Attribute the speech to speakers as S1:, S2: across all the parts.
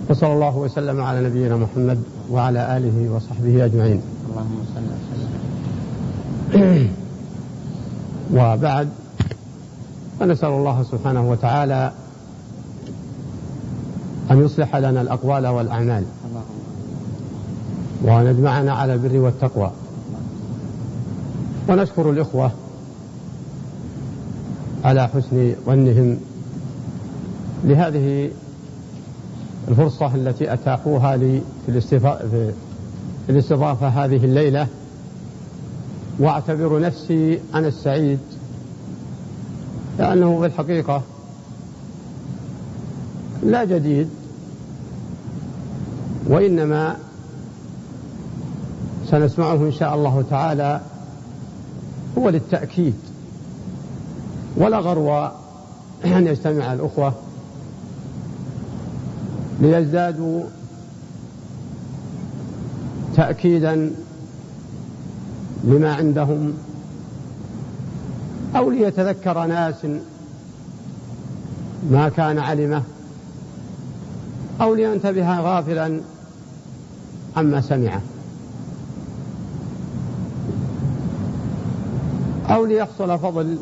S1: وصلى الله وسلم على نبينا محمد وعلى آله وصحبه أجمعين.
S2: اللهم صل وسلم.
S1: وبعد، فنسأل الله سبحانه وتعالى أن يصلح لنا الأقوال والأعمال وأن يجمعنا على البر والتقوى. ونشكر الإخوة على حسن ظنهم لهذه الفرصة التي أتاحوها لي في الاستضافة هذه الليلة، وأعتبر نفسي أنا السعيد، لأنه في الحقيقة لا جديد، وإنما سنسمعه إن شاء الله تعالى هو للتأكيد، ولا غرو أن يجتمع الأخوة ليزدادوا تأكيدا لما عندهم، أو ليتذكر ناس ما كان علمه، أو لينتبه غافلا عما سمعه، أو ليحصل فضل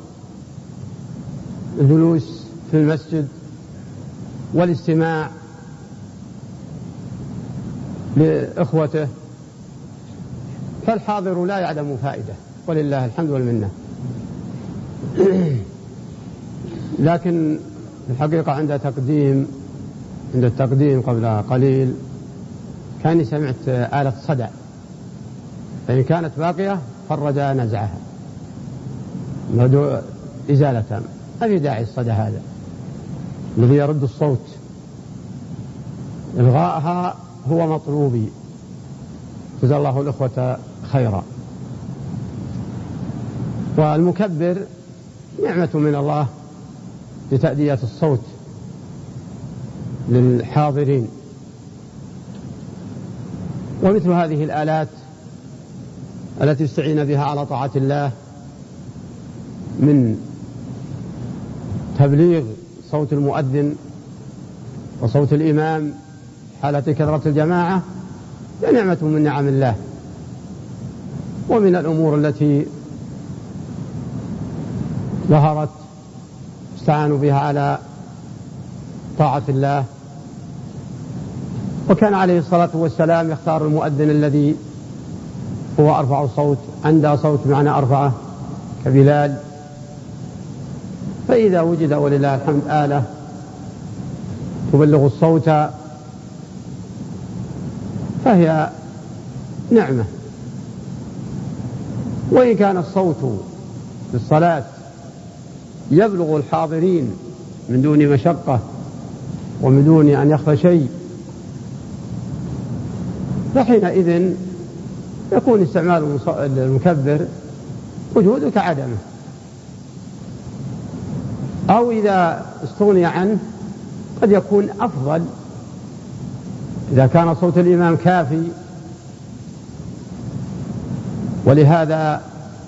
S1: الجلوس في المسجد والاستماع لإخوته، فالحاضر لا يعلم فائدة، ولله الحمد والمنة. لكن الحقيقة عند التقديم قبل قليل كاني سمعت آلة صدى، فإن كانت باقية فرج نزعها ندعو إزالتها، ما في داعي الصدى هذا الذي يرد الصوت، إلغاءها هو مطلوبي، جزا الله الأخوة خيرا. والمكبر نعمة من الله لتأدية الصوت للحاضرين، ومثل هذه الآلات التي استعين بها على طاعة الله من تبليغ صوت المؤذن وصوت الإمام حالة كثرة الجماعة، نعمة من نعم الله، ومن الأمور التي ظهرت استعانوا بها على طاعة الله. وكان عليه الصلاة والسلام يختار المؤذن الذي هو أرفع صوت، عنده صوت معنى أرفعه كبلال، فإذا وجد ولله الحمد آلة تبلغ الصوت فهي نعمة. وإن كان الصوت في الصلاة يبلغ الحاضرين من دون مشقة ومن دون أن يخفى شيء، فحينئذ يكون استعمال المكبر وجوده كعدمه، أو إذا استغني عنه قد يكون أفضل إذا كان صوت الإمام كافي. ولهذا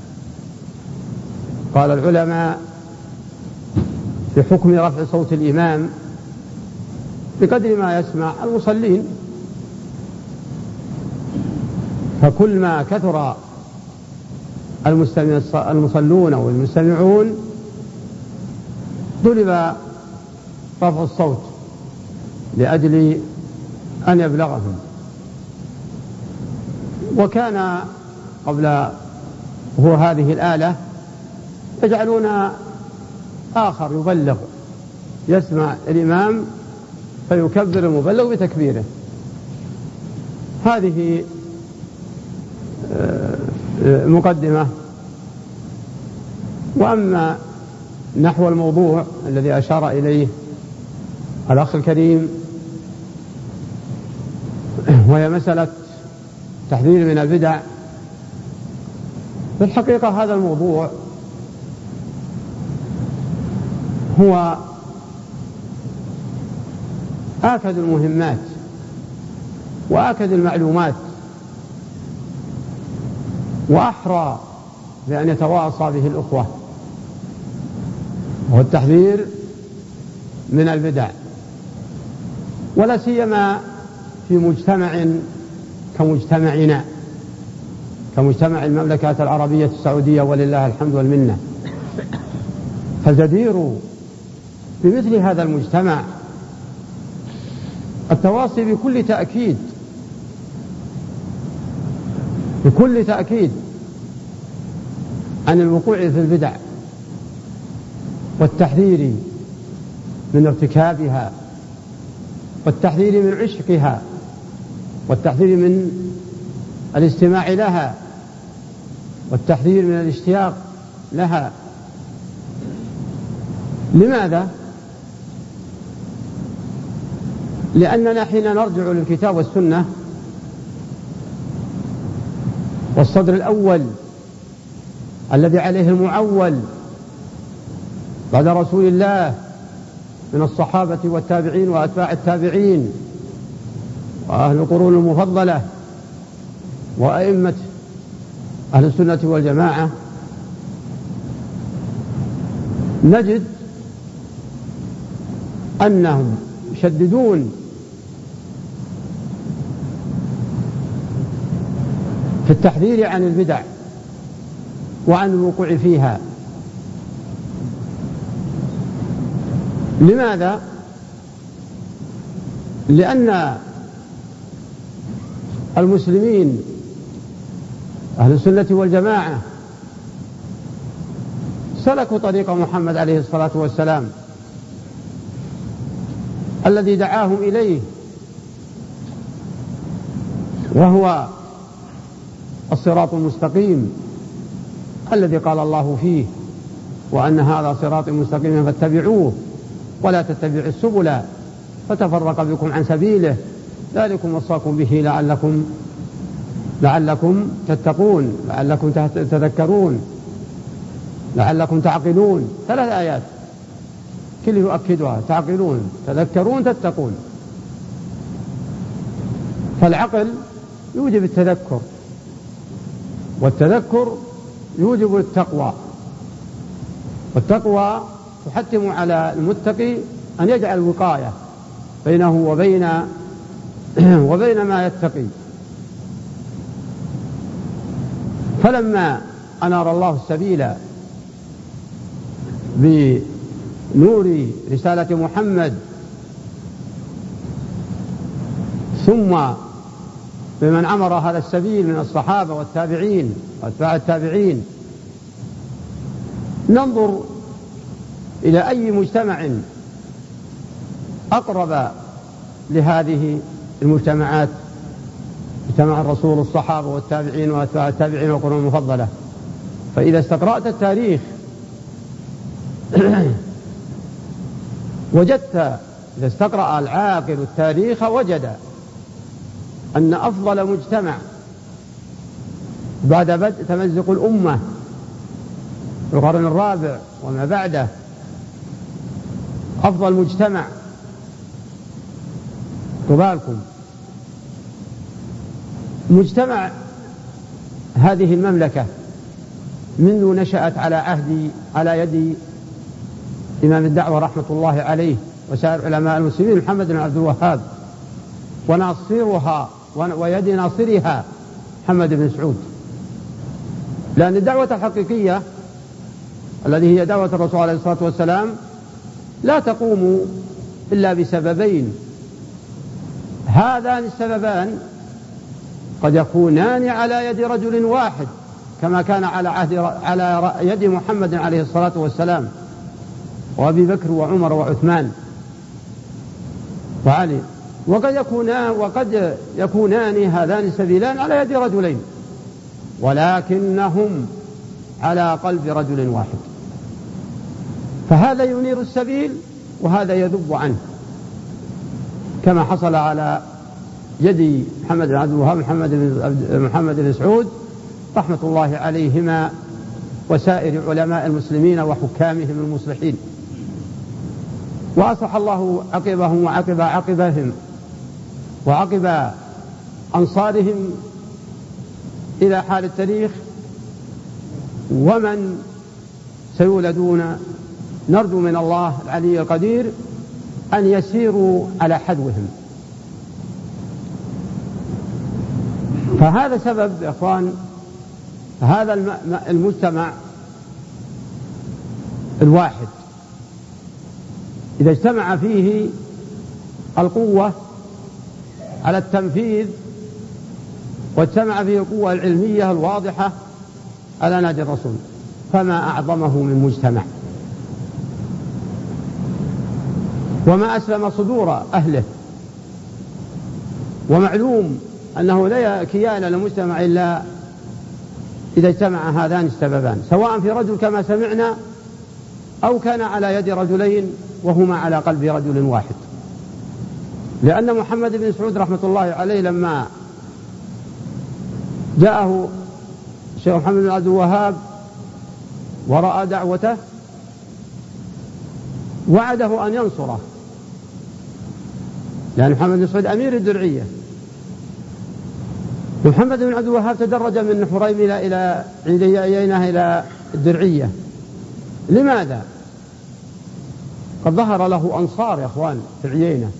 S1: قال العلماء في حكم رفع صوت الإمام بقدر ما يسمع المصلين، فكل ما كثر المصلون أو المستمعون طلب رفع الصوت لأجل أن يبلغهم. وكان قبل هذه الآلة يجعلون آخر يبلغ، يسمع الإمام فيكبر المبلغ بتكبيره. هذه مقدمة. وأما نحو الموضوع الذي أشار إليه الأخ الكريم، وهي مسألة تحذير من البدع، في الحقيقة هذا الموضوع هو آكد المهمات وآكد المعلومات، وأحرى بأن يتواصى به الأخوة، وهو التحذير من البدع، ولا سيما في مجتمع كمجتمعنا، كمجتمع المملكة العربية السعودية ولله الحمد والمنة، فالجدير بمثل هذا المجتمع التواصي بكل تأكيد عن الوقوع في البدع والتحذير من ارتكابها والتحذير من عشقها والتحذير من الاستماع لها والتحذير من الاشتياق لها. لماذا؟ لأننا حين نرجع للكتاب والسنة والصدر الأول الذي عليه المعول بعد رسول الله من الصحابة والتابعين وأتباع التابعين وأهل القرون المفضلة وأئمة أهل السنة والجماعة، نجد أنهم يشددون في التحذير عن البدع وعن الوقوع فيها. لماذا؟ لأن المسلمين أهل السنة والجماعة سلكوا طريق محمد عليه الصلاة والسلام الذي دعاهم إليه، وهو الصراط المستقيم الذي قال الله فيه: وأن هذا صراطي مستقيما فاتبعوه ولا تتبعوا السبل فتفرق بكم عن سبيله ذلكم وصاكم به لعلكم تتقون، لعلكم تذكرون، لعلكم تعقلون. 3 آيات كل يؤكدها: تعقلون، تذكرون، تتقون. فالعقل يوجب التذكر، والتذكر يوجب التقوى، والتقوى تحتم على المتقي أن يجعل وقاية بينه وبين ما يتقي. فلما أنار الله السبيل بنور رسالة محمد ثم بمن عمر هذا السبيل من الصحابة والتابعين وأتباع التابعين، ننظر إلى أي مجتمع أقرب لهذه المجتمعات، مجتمع الرسول الصحابة والتابعين وأتباع التابعين والقرون المفضلة. فإذا استقرأت التاريخ وجدت، إذا استقرأ العاقل التاريخ وجد أن أفضل مجتمع بعد بدء تمزق الأمة في القرن الرابع وما بعده، أفضل مجتمع قبالكم مجتمع هذه المملكة منذ نشأت على يد إمام الدعوة رحمة الله عليه وسائر علماء المسلمين محمد بن عبد الوهاب، وناصرها ويد ناصرها محمد بن سعود. لأن الدعوة الحقيقية التي هي دعوة الرسول عليه الصلاة والسلام لا تقوم إلا بسببين. هذان السببان قد يكونان على يد رجل واحد كما كان على يد محمد عليه الصلاة والسلام وأبي بكر وعمر وعثمان وعلي، وقد يكونان هذان السبيلان على يد رجلين، ولكنهم على قلب رجل واحد. فهذا ينير السبيل وهذا يذب عنه، كما حصل على يد محمد بن عبد الوهاب محمد بن سعود رحمة الله عليهما وسائر علماء المسلمين وحكامهم المصلحين، وأصلح الله عقبهم وعقب عقبهم وعقب أنصارهم إلى حال التاريخ ومن سيولدون. نرجو من الله العلي القدير أن يسيروا على حدوهم فهذا سبب يا إخوان هذا المجتمع الواحد إذا اجتمع فيه القوة على التنفيذ واجتمع فيه القوة العلمية الواضحة على نهج الرسول فما أعظمه من مجتمع، وما أسلم صدور أهله. ومعلوم أنه لا كيان للمجتمع إلا إذا اجتمع هذان السببان، سواء في رجل كما سمعنا أو كان على يد رجلين وهما على قلب رجل واحد. لأن محمد بن سعود رحمة الله عليه لما جاءه الشيخ محمد بن عبد الوهاب ورأى دعوته وعده أن ينصره، لأن محمد بن سعود أمير الدرعية. محمد بن عبد الوهاب تدرج من حريملة إلى عيينة إلى الدرعية. لماذا؟ قد ظهر له أنصار يا أخوان في عيينة،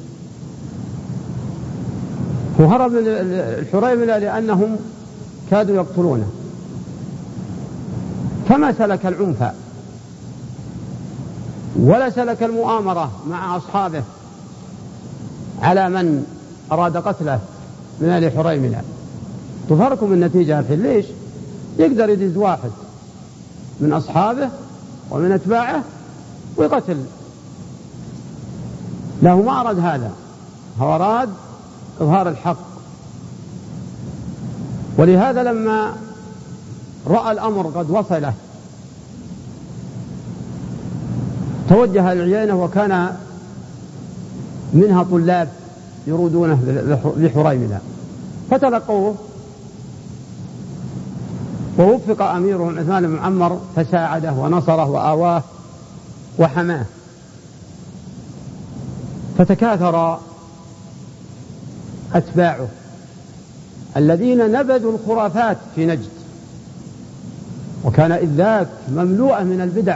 S1: وهرب من الحريملة لأنهم كادوا يقتلونه، فما سلك العنف ولا سلك المؤامرة مع أصحابه على من أراد قتله من أهل حريملة. تفرقوا النتيجة في ليش؟ يقدر يدز واحد من أصحابه ومن أتباعه ويقتل، له ما أراد هذا، هو أراد إظهار الحق. ولهذا لما رأى الأمر قد وصله توجه العيينة، وكان منها طلاب يرودونه بحريملة فتلقوه، ووفق أميرهم عثمان بن معمر فساعده ونصره وآواه وحماه، فتكاثر أتباعه الذين نبذوا الخرافات في نجد، وكان إذ ذاك مملوءة من البدع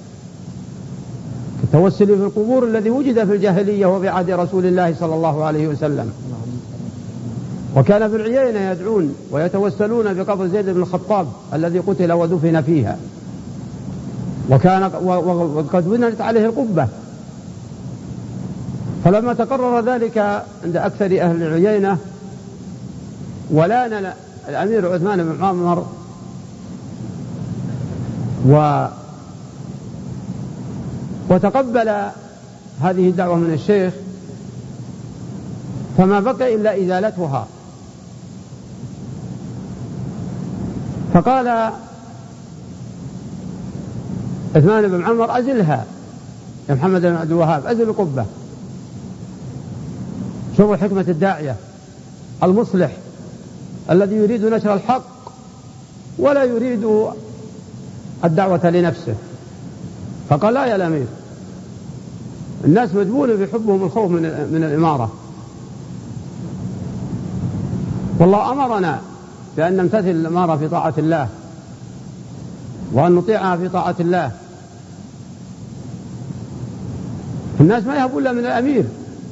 S1: كالتوسل في القبور الذي وجد في الجاهلية وفي عهد رسول الله صلى الله عليه وسلم. وكان في العيينة يدعون ويتوسلون بقبر زيد بن الخطاب الذي قتل ودفن فيها، وقد بنيت عليه القبة. فلما تقرر ذلك عند أكثر أهل العيينة ولان الأمير عثمان بن معمر وتقبل هذه الدعوة من الشيخ، فما بقي إلا إزالتها. فقال عثمان بن معمر أزلها يا محمد بن عبد الوهاب، أزل القبة. شوفوا حكمة الداعية المصلح الذي يريد نشر الحق ولا يريد الدعوة لنفسه. فقال لا يا الأمير، الناس مجبولة بحبهم الخوف من الإمارة، والله أمرنا بأن نمتثل الإمارة في طاعة الله وأن نطيعها في طاعة الله. الناس ما يهبون إلا من الأمير،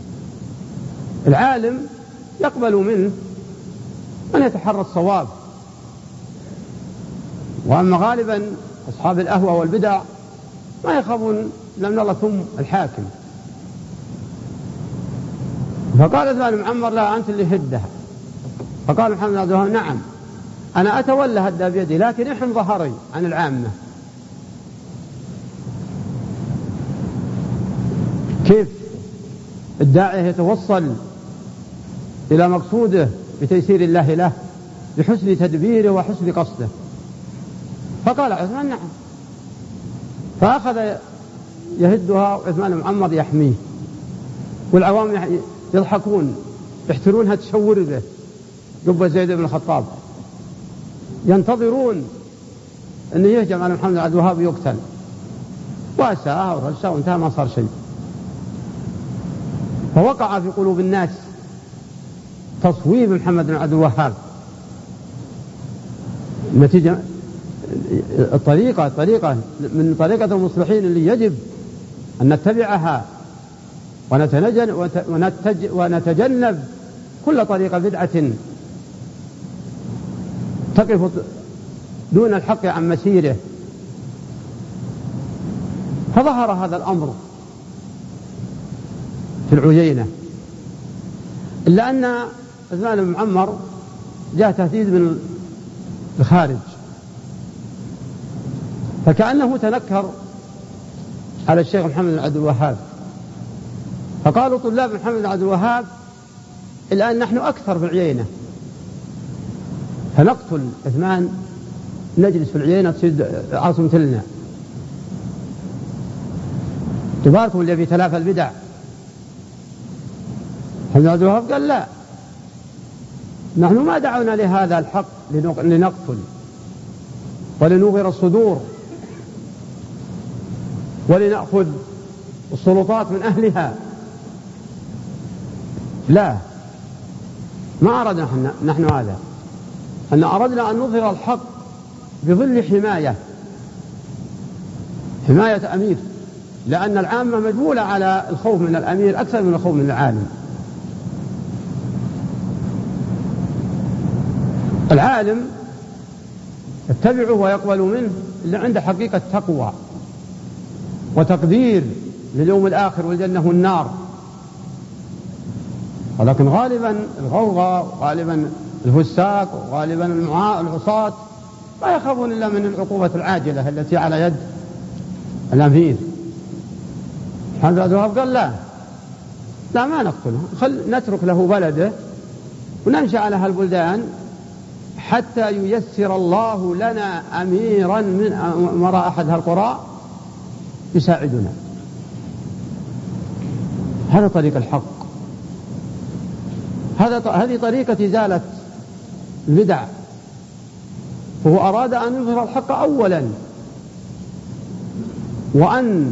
S1: العالم يقبل منه من يتحرى الصواب، وأما غالبا أصحاب الأهوى والبدع ما يخافون لمن الله ثم الحاكم. فقال عثمان بن معمر لا، أنت اللي هدها. فقال محمد بن عبد الوهاب نعم أنا أتولى هدها بيدي، لكن احن ظهري عن العامة. كيف الداعية يتوصل إلى مقصوده بتيسير الله له بحسن تدبيره وحسن قصده؟ فقال عثمان نعم، فأخذ يهدها وعثمان بن معمر يحميه، والعوام يضحكون يحترونها تشور به قبة زيد بن الخطاب، ينتظرون أن يهجم على محمد بن عبد الوهاب يقتل، وأساء ورجع وانتهى ما صار شيء. فوقع في قلوب الناس تصويب محمد بن عبد الوهاب. النتيجة الطريقة من طريقة المصلحين اللي يجب أن نتبعها ونتجنب كل طريقة بدعة وتقف دون الحق عن مسيره. فظهر هذا الأمر في العيينة، إلا أن عثمان بن معمر جاء تهديد من الخارج، فكأنه تنكر على الشيخ محمد بن عبد الوهاب، فقالوا طلاب محمد بن عبد الوهاب الآن نحن أكثر في العيينة، فنقتل عثمان، نجلس في العيينة تصير عاصمة لنا، تباركم اللي بيتلافى البدع. محمد بن عبد الوهاب قال لا، نحن ما دعونا لهذا الحق لنقتل ولنغر الصدور ولنأخذ السلطات من أهلها، لا، ما أردنا نحن هذا، أن أردنا أن نظهر الحق بظل حماية أمير، لأن العامة مجبولة على الخوف من الأمير أكثر من الخوف من العالم. العالم يتبعه ويقبل منه اللي عنده حقيقة تقوى وتقدير لليوم الآخر والجنة والنار، ولكن غالبا الغوغاء وغالبا الفساق وغالبا العصاة لا يخافون إلا من العقوبة العاجلة التي على يد الأمير. محمد بن عبد الوهاب قال لا ما نقتله، نترك له بلده ونمشي على هالبلدان حتى ييسر الله لنا أميرا من أمراء أحد هالقرى يساعدنا. هذا طريق الحق، هذه طريقة إزالة البدع. فهو أراد أن يظهر الحق أولا، وأن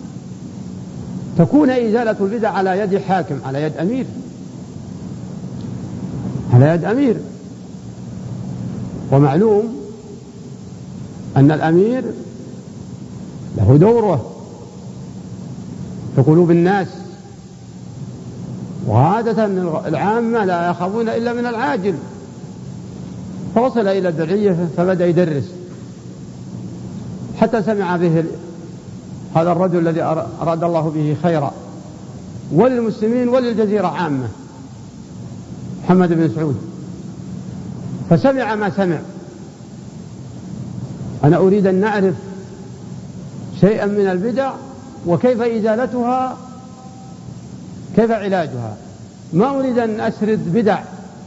S1: تكون إزالة البدع على يد حاكم، على يد أمير، على يد أمير. ومعلوم أن الأمير له دوره في قلوب الناس، وعادة العامة لا يخافون إلا من العاجل. فوصل إلى الدرعية فبدأ يدرس، حتى سمع به هذا الرجل الذي أراد الله به خيرا وللمسلمين وللجزيرة عامة، محمد بن سعود. فسمع ما سمع. أنا أريد أن نعرف شيئا من البدع وكيف إزالتها، كيف علاجها. ما أريد أن أسرد بدع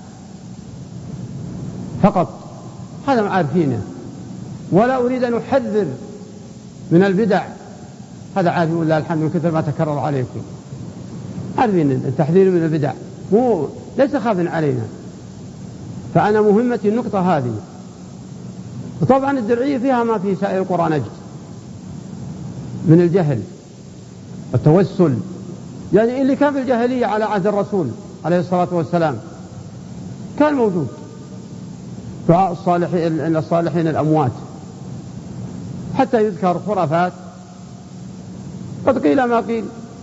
S1: فقط، هذا ما عارفينه، ولا أريد أن أحذر من البدع، هذا عارفين والله الحمد من كثر ما تكرر عليكم، عارفين التحذير من البدع ليس خافا علينا. فأنا مهمتي النقطة هذه. وطبعا الدرعية فيها ما في سائر القرى نجد من الجهل والتوسل، يعني اللي كان في الجاهلية على عهد الرسول عليه الصلاة والسلام كان موجود، دعاء الصالحين الأموات، حتى يذكر خرافات قد قيل ما قيل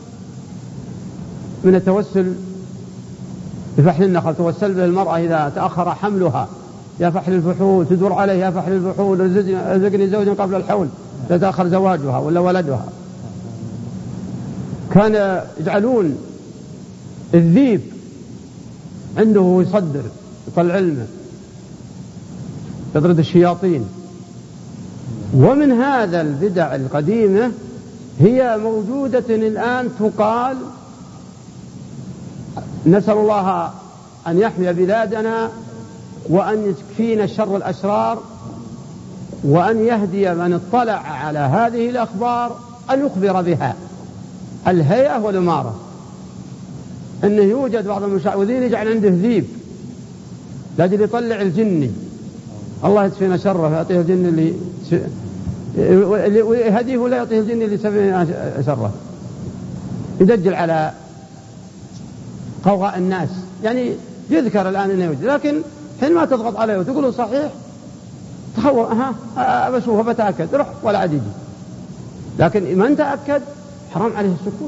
S1: من التوسل بفحل النخل. توسل به المرأة إذا تأخر حملها، يا فحل الفحول، تدور عليه يا فحل الفحول، ارزقني زوجا قبل الحول، تتأخر زواجها ولا ولدها. كان يجعلون الذيب عنده يصدر يطلع علمه، يطرد الشياطين. ومن هذا البدع القديمة هي موجودة الآن تقال. نسأل الله أن يحمي بلادنا وأن يكفينا شر الأشرار، وأن يهدي من اطلع على هذه الأخبار أن يخبر بها الهيئة والإمارة. أنه يوجد بعض المشعوذين يجعل عنده ذيب لاجل يطلع الجني، الله يكفينا شره، يعطيه الجن اللي يهديه ولا يعطيه الجن اللي يسميه شره، يدجل على قوغاء الناس. يعني يذكر الآن أنه يوجد، لكن حينما تضغط عليه وتقول صحيح تخوف، بشوفه بتأكد، روح ولا عاد يجي. لكن من تأكد حرام عليه السكوت.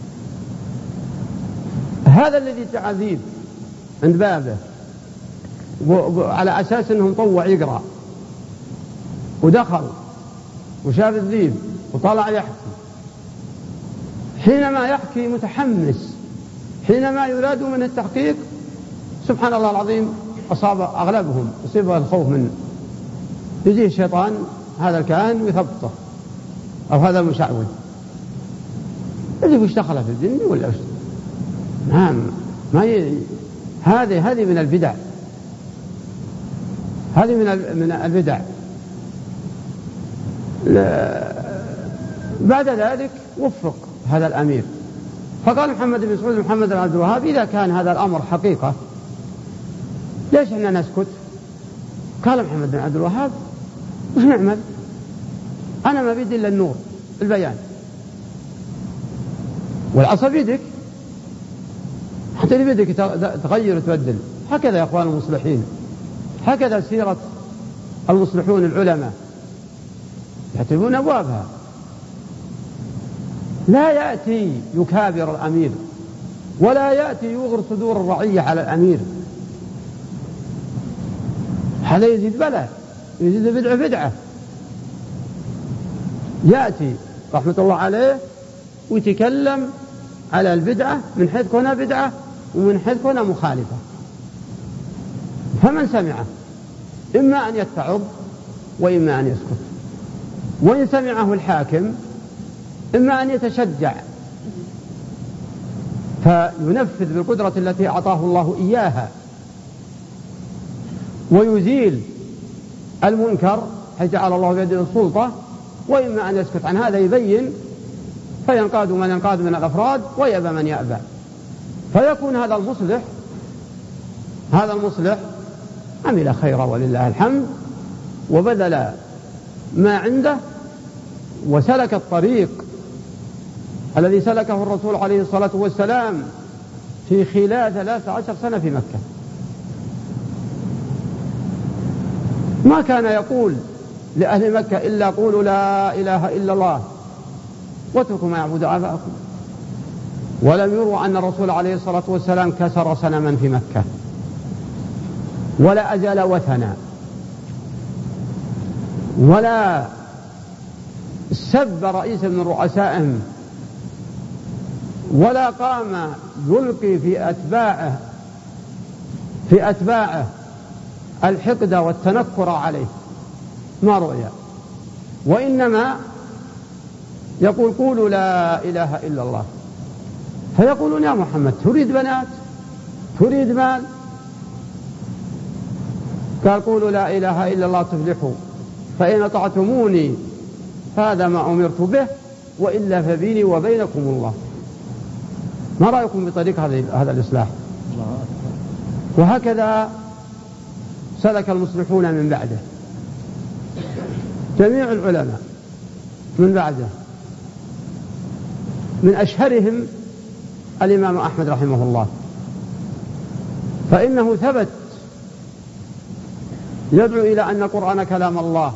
S1: هذا الذي تعذيب عند بابه على أساس أنه مطوع يقرأ، ودخل وشاف الذيب وطلع يحكي. حينما يحكي متحمس، حينما يراد من التحقيق سبحان الله العظيم أصاب أغلبهم يصيبه الخوف منه، يجيه الشيطان هذا الكائن ويثبطه، أو هذا المشعوذ يجي وش دخله في الجن ولا وش؟ نعم، هذه من البدع، هذه من البدع. بعد ذلك وفق هذا الأمير، فقال محمد بن سعود محمد بن عبد الوهاب إذا كان هذا الأمر حقيقة ليش احنا نسكت؟ قال محمد بن عبد الوهاب وش نعمل؟ أنا ما بدي إلا النور، البيان، والعصا بيدك، حتى اللي بدك تغير وتبدل. هكذا يا أخوان المصلحين، هكذا سيرة المصلحون العلماء يعتبرون أبوابها. لا يأتي يكابر الأمير، ولا يأتي يغر صدور الرعية على الأمير، هذا يزيد بلاء، يزيد بدعة. يأتي رحمة الله عليه ويتكلم على البدعة من حيث كونها بدعة ومن حيث كونها مخالفة، فمن سمعه إما أن يتعظ وإما أن يسكت، وإن سمعه الحاكم إما أن يتشجع فينفذ بالقدرة التي أعطاه الله إياها ويزيل المنكر حيث جعل الله بيده السلطة، وإما أن يسكت عن هذا يبين، فينقاد من ينقاد من الأفراد ويأبى من يأبى، فيكون هذا المصلح عمل خيرا ولله الحمد، وبذل ما عنده وسلك الطريق الذي سلكه الرسول عليه الصلاة والسلام في خلال 13 سنة في مكة. ما كان يقول لأهل مكة إلا قولوا لا إله إلا الله واتركوا ما يعبد آباءكم، ولم يروا أن الرسول عليه الصلاة والسلام كسر صنما في مكة ولا أزال وثنا ولا سب رئيسا من رؤسائهم ولا قام يلقي في أتباعه الحقد والتنكر عليه، ما رؤيا، وإنما يقول قولوا لا إله إلا الله، فيقولون يا محمد تريد بنات، تريد مال؟ قال قولوا لا إله إلا الله تفلحوا، فإن أطعتموني هذا ما أمرت به، وإلا فبيني وبينكم الله. ما رأيكم بطريق هذا الإصلاح؟ وهكذا سلك المصلحون من بعده، جميع العلماء من بعده، من أشهرهم الإمام أحمد رحمه الله، فإنه ثبت يدعو إلى أن القرآن كلام الله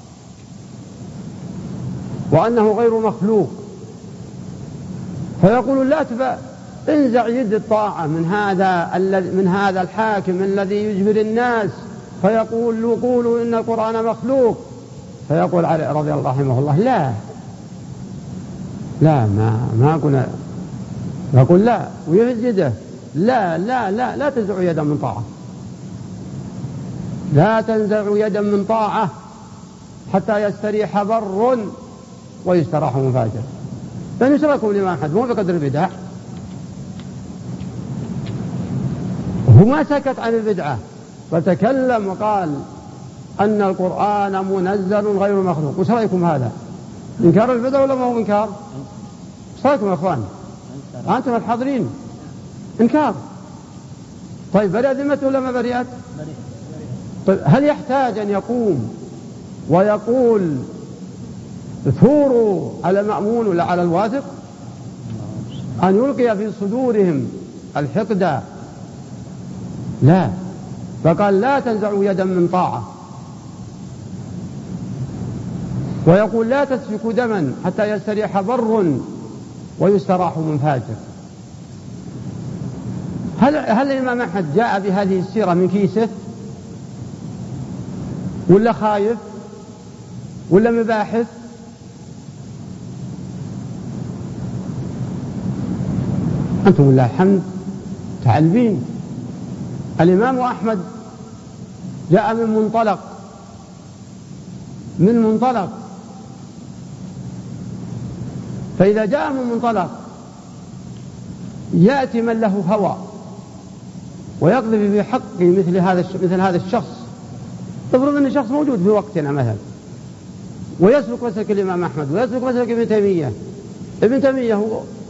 S1: وأنه غير مخلوق، فيقول لا انزع يد الطاعة من هذا الحاكم الذي يجبر الناس فيقول قولوا إن القرآن مخلوق، فيقول علي رضي الله رحمه الله لا ما قلنا، يقول لا ويهز يده، لا تنزع يدا من طاعة، لا تنزع يدا من طاعة حتى يستريح بر ويستراح من فاجر. فإن يشركوا الإمام أحد مو بقدر البدع، هو ما سكت عن البدعة فتكلم وقال أن القرآن منزل غير مخلوق. وش رأيكم هذا؟ إنكار البدع ولا ما هو إنكار؟ وش رأيكم يا أخوان؟ أنتم الحاضرين إنكار. طيب برئت ذمته ولا ما برئت؟ طيب هل يحتاج أن يقوم ويقول ثوروا على المأمون ولا على الواثق؟ أن يلقي في صدورهم الحقد؟ لا، فقال لا تنزعوا يدا من طاعة، ويقول لا تسفكوا دما حتى يستريح بر ويستراح من فاجر. هل الإمام أحمد جاء بهذه السيرة من كيسه؟ ولا خايف ولا مباحث؟ أنتم لله الحمد تعلمين. الإمام أحمد جاء من منطلق، فإذا جاء من منطلق يأتي من له هوى ويقذف في حقه مثل هذا الشخص. افرض أن الشخص موجود في وقتنا مثلا ويسلك مسلك الإمام أحمد ويسلك مسلك ابن تيمية. ابن تيمية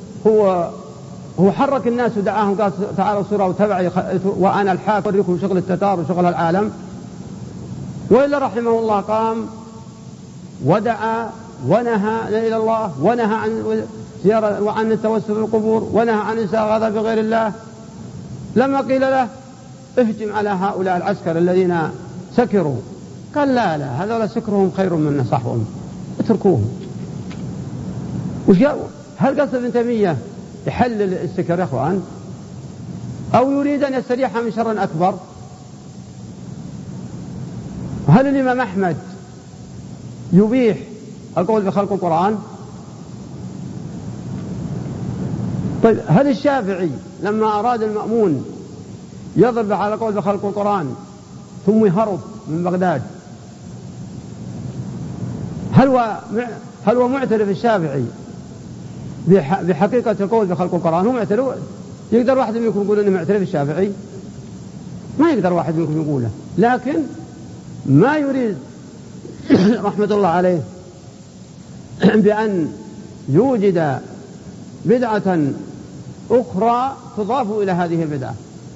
S1: هو حرك الناس ودعاهم قال تعالوا صوروا وتبعي وأنا الحاكم أوريكم شغل التتار وشغل العالم. وإلا رحمه الله قام ودعا ونهى إلى الله، ونهى عن زيارة وعن التوسل في القبور، ونهى عن إساءة بغير الله. لما قيل له اهجم على هؤلاء العسكر الذين سكروا، قال لا هذول سكرهم خير من نصحهم، اتركوهم. هل قصد ابن تيمية يحلل السكر يا اخوان، او يريد ان يستريح من شر اكبر؟ هل الامام احمد يبيح القول بخلق القرآن؟ طيب هل الشافعي لما اراد المأمون يضرب على قول بخلق القرآن ثم يهرب من بغداد، هل هو معترف الشافعي بحقيقة القول بخلق القرآن؟ هو معترف؟ يقدر واحد منكم يقول انه معترف الشافعي؟ ما يقدر واحد منكم يقوله، لكن ما يريد رحمة الله عليه بأن يوجد بدعة أخرى تضاف إلى هذه البدعة،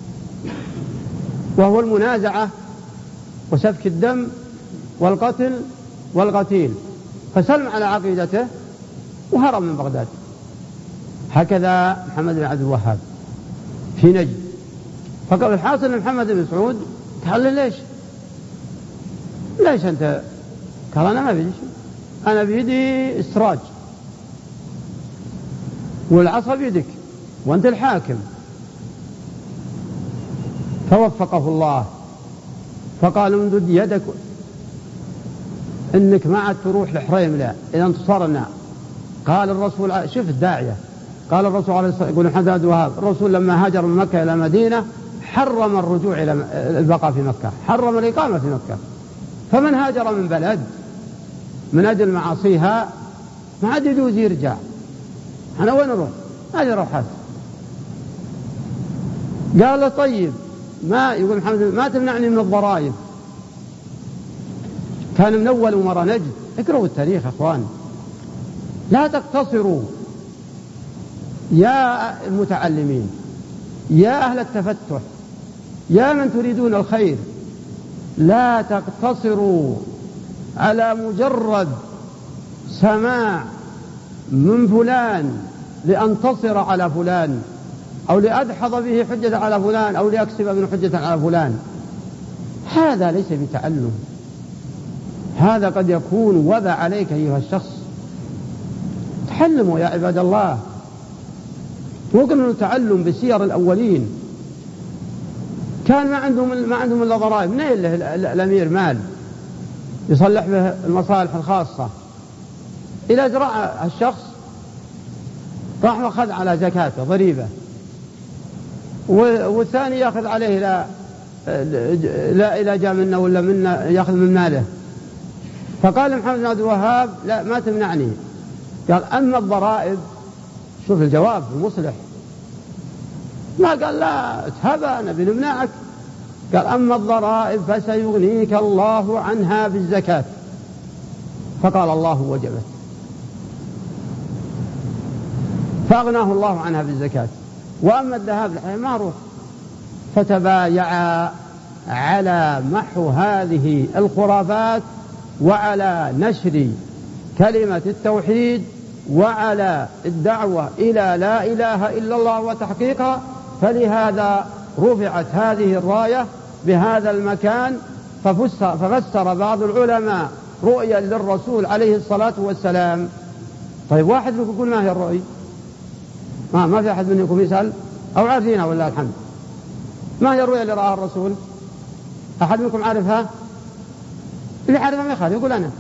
S1: وهو المنازعة وسفك الدم والقتل والغتيل، فسلم على عقيدته وهرب من بغداد. هكذا محمد بن عبد الوهاب في نجد. فقال الحاصل محمد بن سعود قال ليش أنت؟ قال أنا ما بيدي شيء، أنا بيدي استراج والعصا بيدك وأنت الحاكم. فوفقه الله فقال امدد يدك إنك ما عاد تروح لحريم لا إذا انتصرنا. قال الرسول، شوف الداعية، قال الرسول عليه الصلاة والسلام، يقول محمد بن عبد الوهاب الرسول لما هاجر من مكة إلى مدينة حرم الرجوع إلى البقاء في مكة، حرم الإقامة في مكة. فمن هاجر من بلد من أجل معاصيها ما عاد يجوز يرجع. أنا وين أروح؟ هذه روحات. قال له طيب ما يقول محمد ما تمنعني من الضرائب. كان من أول مرة نجد. اقرأوا التاريخ أخوان، لا تقتصروا يا المتعلمين، يا أهل التفتح، يا من تريدون الخير، لا تقتصروا على مجرد سماع من فلان لأنتصر على فلان أو لأدحض به حجة على فلان أو لأكسب من حجة على فلان. هذا ليس بتعلم، هذا قد يكون وبا عليك أيها الشخص. تعلموا يا عباد الله، وقلنا تعلم بسير الأولين. كان ما عندهم إلا ضرائب، منين الأمير مال يصلح به المصالح الخاصة. إلى إجراء الشخص راح وأخذ على زكاته ضريبة، والثاني يأخذ عليه لا إلى جاء منا ولا منا يأخذ من ماله. فقال محمد بن عبد الوهاب لا ما تمنعني. قال أما الضرائب، شوف الجواب المصلح، ما قال لا تهبى نبي نمنعك. قال أما الضرائب فسيغنيك الله عنها بالزكاة. فقال الله وجبت، فأغناه الله عنها بالزكاة. وأما الذهاب ما روح. فتبايعا على محو هذه الخرافات وعلى نشر كلمة التوحيد وعلى الدعوة إلى لا إله إلا الله وتحقيقها. فلهذا رفعت هذه الراية بهذا المكان. ففسر بعض العلماء رؤيا للرسول عليه الصلاة والسلام. طيب واحد منكم يقول ما هي الرؤيا؟ ما في أحد منكم يسأل أو عارفينها ولا الحمد؟ ما هي الرؤيا اللي رآها الرسول؟ أحد منكم عارفها؟ اللي عارفه ما يخالف يقول أنا،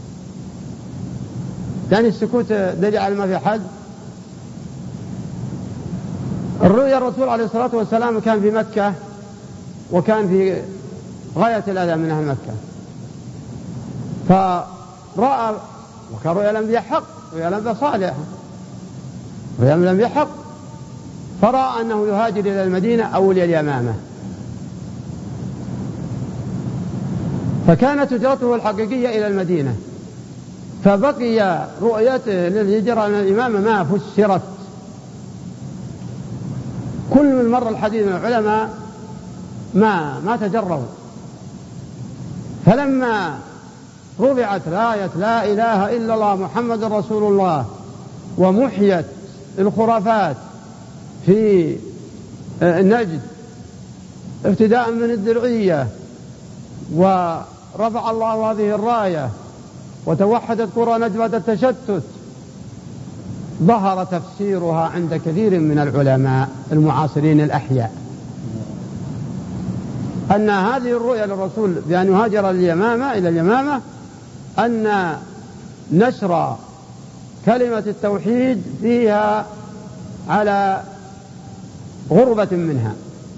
S1: يعني السكوت دليل على ما في حد. الرؤيا الرسول عليه الصلاة والسلام كان في مكة، وكان في غاية الأذى من أهل مكة، فرأى، وكان رؤيا الأنبياء حق، رؤيا الأنبياء صالح، رؤيا الأنبياء حق، فرأى أنه يهاجر إلى المدينة أو إلى اليمامة، فكانت هجرته الحقيقية إلى المدينة، فبقي رؤيته للهجرة إلى اليمامة ما فسرت. كل من مر الحديث من العلماء ما تجروا، فلما رفعت راية لا إله إلا الله محمد رسول الله، ومحيت الخرافات في نجد ابتداء من الدرعية، ورفع الله هذه الراية وتوحدت قرى نجوى التشتت، ظهر تفسيرها عند كثير من العلماء المعاصرين الأحياء أن هذه الرؤيا للرسول بأن يهاجر إلى اليمامة أن نشر كلمة التوحيد فيها على غربة منها.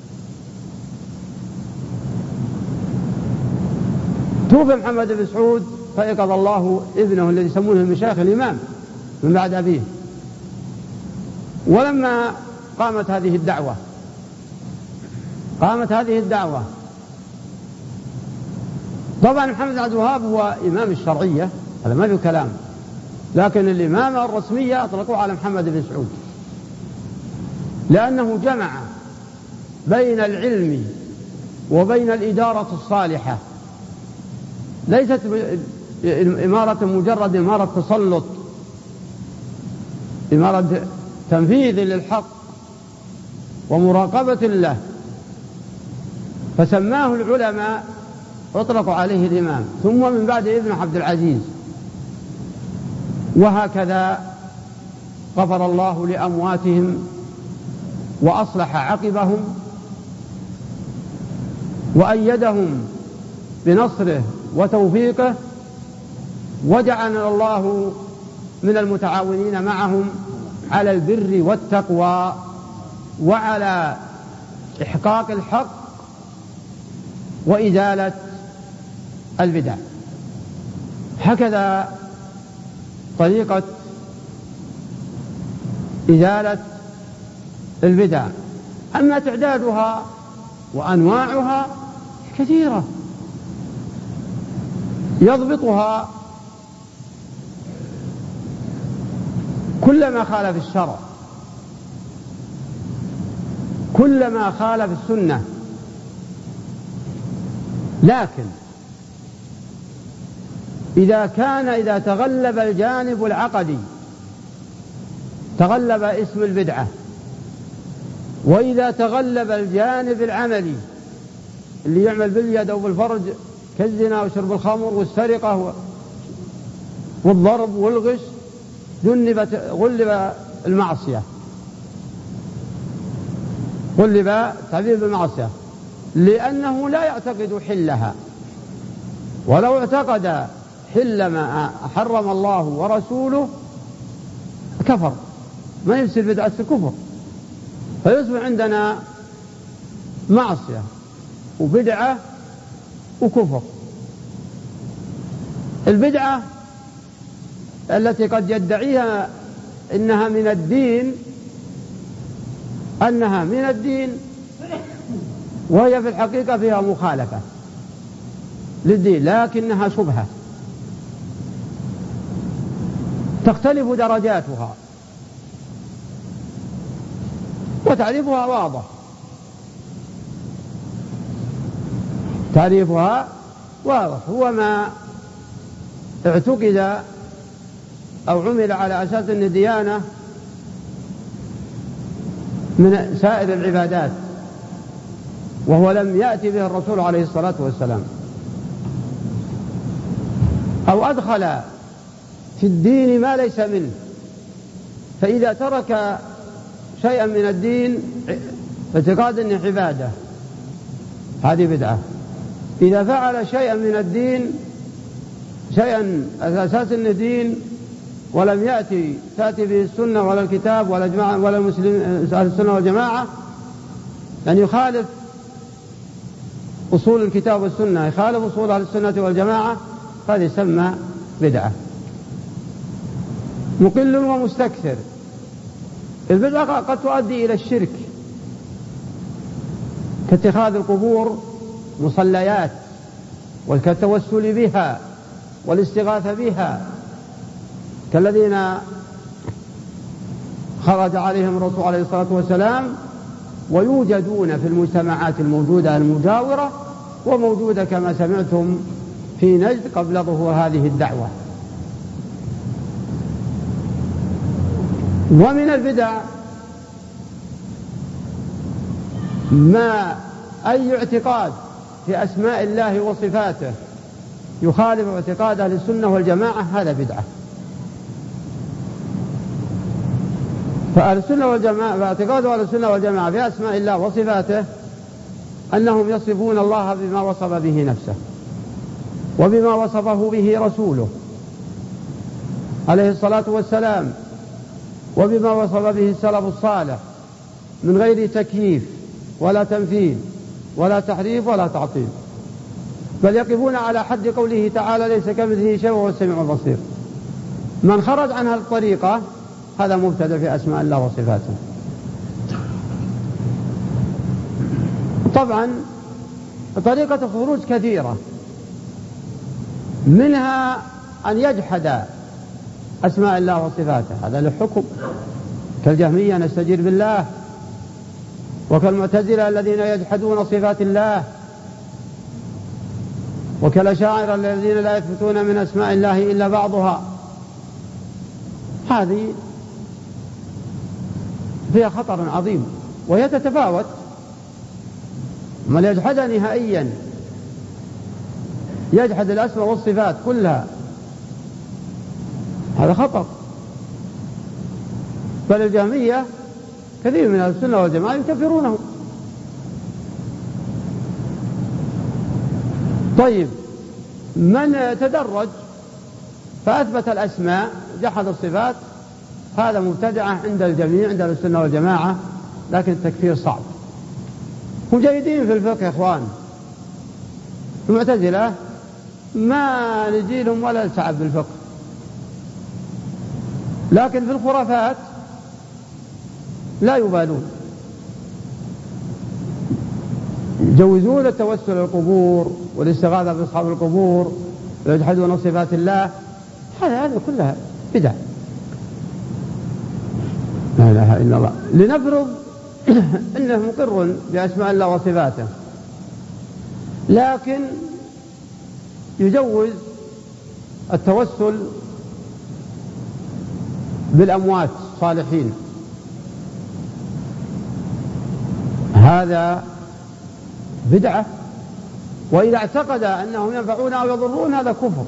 S1: توفي محمد بن سعود فأيقظ الله ابنه الذي يسمونه المشايخ الإمام من بعد أبيه. ولما قامت هذه الدعوة طبعا محمد بن عبد الوهاب هو إمام الشرعية، هذا ما في كلام، لكن الإمامة الرسمية أطلقوا على محمد بن سعود، لأنه جمع بين العلم وبين الإدارة الصالحة، ليست إمارة مجرد إمارة تسلط، إمارة تنفيذ للحق ومراقبة له، فسماه العلماء أطلقوا عليه الإمام، ثم من بعد ابن عبد العزيز، وهكذا غفر الله لأمواتهم وأصلح عقبهم وأيدهم بنصره وتوفيقه، وجعلنا الله من المتعاونين معهم على البر والتقوى وعلى إحقاق الحق وإزالة البدع. هكذا طريقة إزالة البدع. أما تعدادها وأنواعها كثيرة يضبطها كلما خالف الشرع، كلما خالف السنة. لكن إذا تغلب الجانب العقدي تغلب اسم البدعة، وإذا تغلب الجانب العملي اللي يعمل باليد أو بالفرج كالزنا وشرب الخمر والسرقة والضرب والغش غلب المعصية، غلب تعبير بالمعصية، لأنه لا يعتقد حلها، ولو اعتقد حل ما حرم الله ورسوله كفر، ما يصير بدعة الكفر، فيصبح عندنا معصية وبدعة وكفر. البدعة التي قد يدعيها أنها من الدين وهي في الحقيقة فيها مخالفة للدين، لكنها شبهة تختلف درجاتها وتعريفها واضح، تعريفها واضح، هو ما اعتقد أو عمل على أساس أن ديانة من سائر العبادات، وهو لم يأتي به الرسول عليه الصلاة والسلام، أو أدخل في الدين ما ليس منه، فإذا ترك شيئا من الدين اعتقاد أنه عبادة هذه بدعة، إذا فعل شيئا من الدين شيئا أساس إنه دين ولم تأتي به السنة ولا الكتاب ولا جماعة ولا المسلمين أهل السنة والجماعة، يعني يخالف أصول الكتاب والسنة، يخالف أصول أهل السنة والجماعة، هذا يسمى بدعة. مقل ومستكثر. البدعة قد تؤدي إلى الشرك كاتخاذ القبور مصليات والتوسل بها والاستغاثة بها، كالذين خرج عليهم الرسول عليه الصلاة والسلام، ويوجدون في المجتمعات الموجودة المجاورة وموجودة كما سمعتم في نجد قبل ظهور هذه الدعوة. ومن البدع ما أي اعتقاد في أسماء الله وصفاته يخالف اعتقاد أهل السنة والجماعة، هذا بدعة. فأهل السنة والجماعة فاعتقاد أهل السنة والجماعة في أسماء الله وصفاته أنهم يصفون الله بما وصف به نفسه وبما وصفه به رسوله عليه الصلاة والسلام، وبما وصف به السلف الصالح من غير تكييف ولا تمثيل ولا تحريف ولا تعطيل، بل يقفون على حد قوله تعالى: ليس كمثله شيء وهو السميع البصير. من خرج عن هذه الطريقة هذا مبتدع في أسماء الله وصفاته. طبعا طريقة الخروج كثيرة، منها أن يجحد أسماء الله وصفاته، هذا له حكم، كالجهمية نستجير بالله، وكالمعتزلة الذين يجحدون صفات الله، وكالأشاعرة الذين لا يثبتون من أسماء الله إلا بعضها. هذه فيها خطر عظيم وهي تتفاوت، من يجحدها نهائيا، يجحد الأسماء والصفات كلها، هذا خطر. بل الجهمية كثير من أهل السنة والجماعة يكفرونهم. طيب، من تدرج فأثبت الأسماء جحد الصفات، هذا مبتدعة عند الجميع، عند أهل السنة والجماعة، لكن التكفير صعب. هم جيدين في الفقه يا إخوان، المعتزلة ما نجيلهم ولا نتعب بالفقه، لكن في الخرافات لا يبالون، يجوزون التوسل القبور والاستغاثة بأصحاب القبور ويجحدون صفات الله. هذه كلها بدع، لا إله إلا الله. لنفرض أنه مقر بأسماء الله وصفاته، لكن يجوز التوسل بالأموات الصالحين، هذا بدعة. وإذا اعتقد أنهم ينفعون أو يضرون هذا كفر،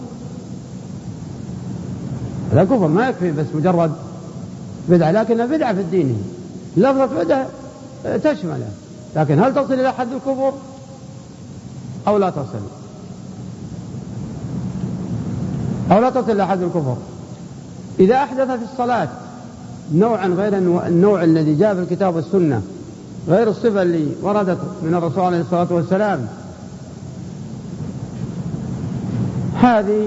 S1: هذا كفر، ما يكفي بس مجرد بدعة، لكنها بدعة في الدين. لفظة بدعة تشمله، لكن هل تصل إلى حد الكفر أو لا تصل؟ أو لا تصل إلى حد الكفر. إذا أحدث في الصلاة نوعا غير النوع الذي جاء في الكتاب والسنة، غير الصفة اللي وردت من الرسول عليه الصلاة والسلام، هذه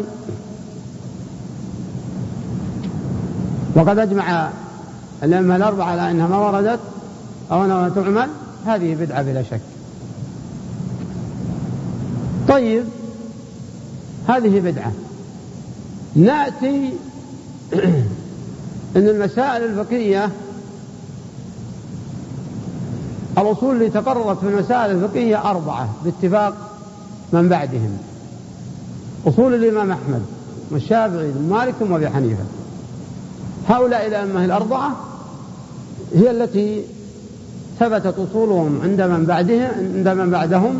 S1: وقد أجمع الأئمة الأربعة على أنها ما وردت أو أنها تعمل، هذه بدعة بلا شك. طيب، هذه بدعة. نأتي أن المسائل الفقهية، الأصول اللي تقررت في المسائل الفقهية 4 باتفاق من بعدهم، أصول الإمام أحمد والشافعي ومالك ثم أبي حنيفة. هؤلاء الأئمة الأربعة هي التي ثبتت أصولهم عند من بعدهم،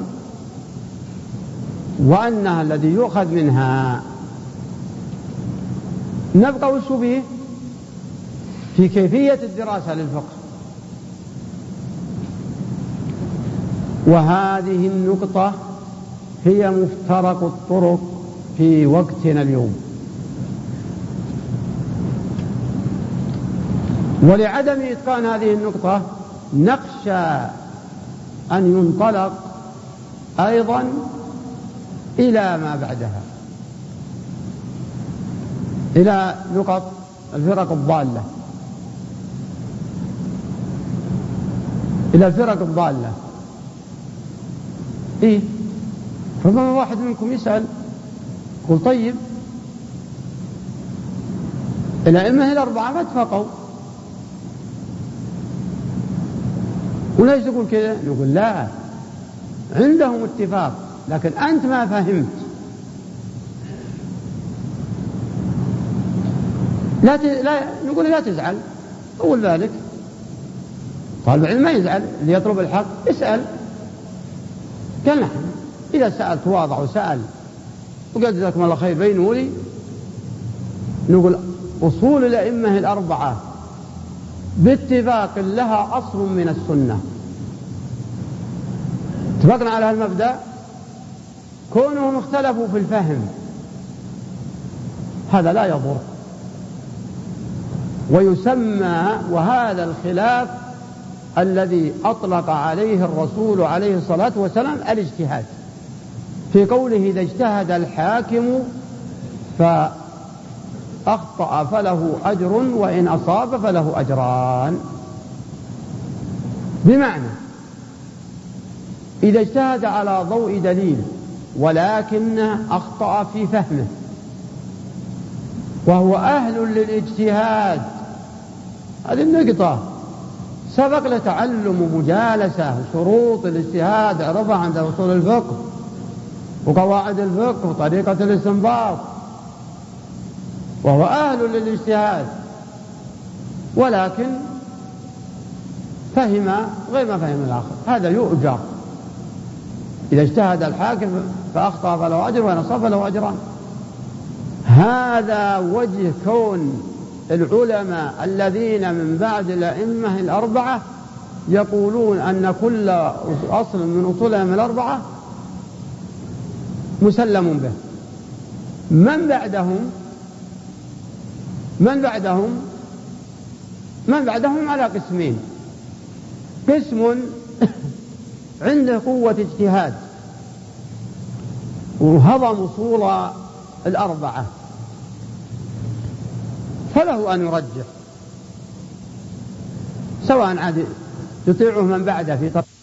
S1: وأنها الذي يؤخذ منها. نبقى وشبه في كيفية الدراسة للفقه، وهذه النقطة هي مفترق الطرق في وقتنا اليوم. ولعدم إتقان هذه النقطة نخشى أن ينطلق أيضا إلى ما بعدها، إلى نقط الفرق الضالة، إلى الفرق الضالة. إيه؟ ربما واحد منكم يسأل يقول طيب الأئمة الأربعة ما اتفقوا، وليش تقول كذا؟ نقول لا، عندهم اتفاق لكن أنت ما فهمت. نقول لا تزعل، أقول ذلك طالب العلم ما يزعل، اللي يطلب الحق اسأل. قال نحن إذا سأل تواضع وسأل وقال جزاكم الله خير بينوا لي، نقول أصول الأئمة الأربعة باتفاق لها أصل من السنة، اتفقنا على المبدأ. كونهم اختلفوا في الفهم هذا لا يضر، ويسمى، وهذا الخلاف الذي أطلق عليه الرسول عليه الصلاة والسلام الاجتهاد، في قوله إذا اجتهد الحاكم فأخطأ فله أجر وإن أصاب فله أجران. بمعنى إذا اجتهد على ضوء دليل ولكن أخطأ في فهمه وهو أهل للاجتهاد، هذه النقطة سبق لتعلم ومجالسة وشروط الاجتهاد عرفها عند أصول الفقه وقواعد الفقه وطريقة الاستنباط، وهو أهل للاجتهاد ولكن فهم غير ما فهم الآخر، هذا يؤجر. إذا اجتهد الحاكم فأخطأ فله أجر وإن أصاب فله أجران. هذا وجه كون العلماء الذين من بعد الأئمة الأربعة يقولون أن كل أصل من أصولهم الأربعة مسلم به. من بعدهم على قسمين: قسم عنده قوة اجتهاد وهضم أصول الأربعة فله أن يرجح، سواء عاد يطيعه من بعده في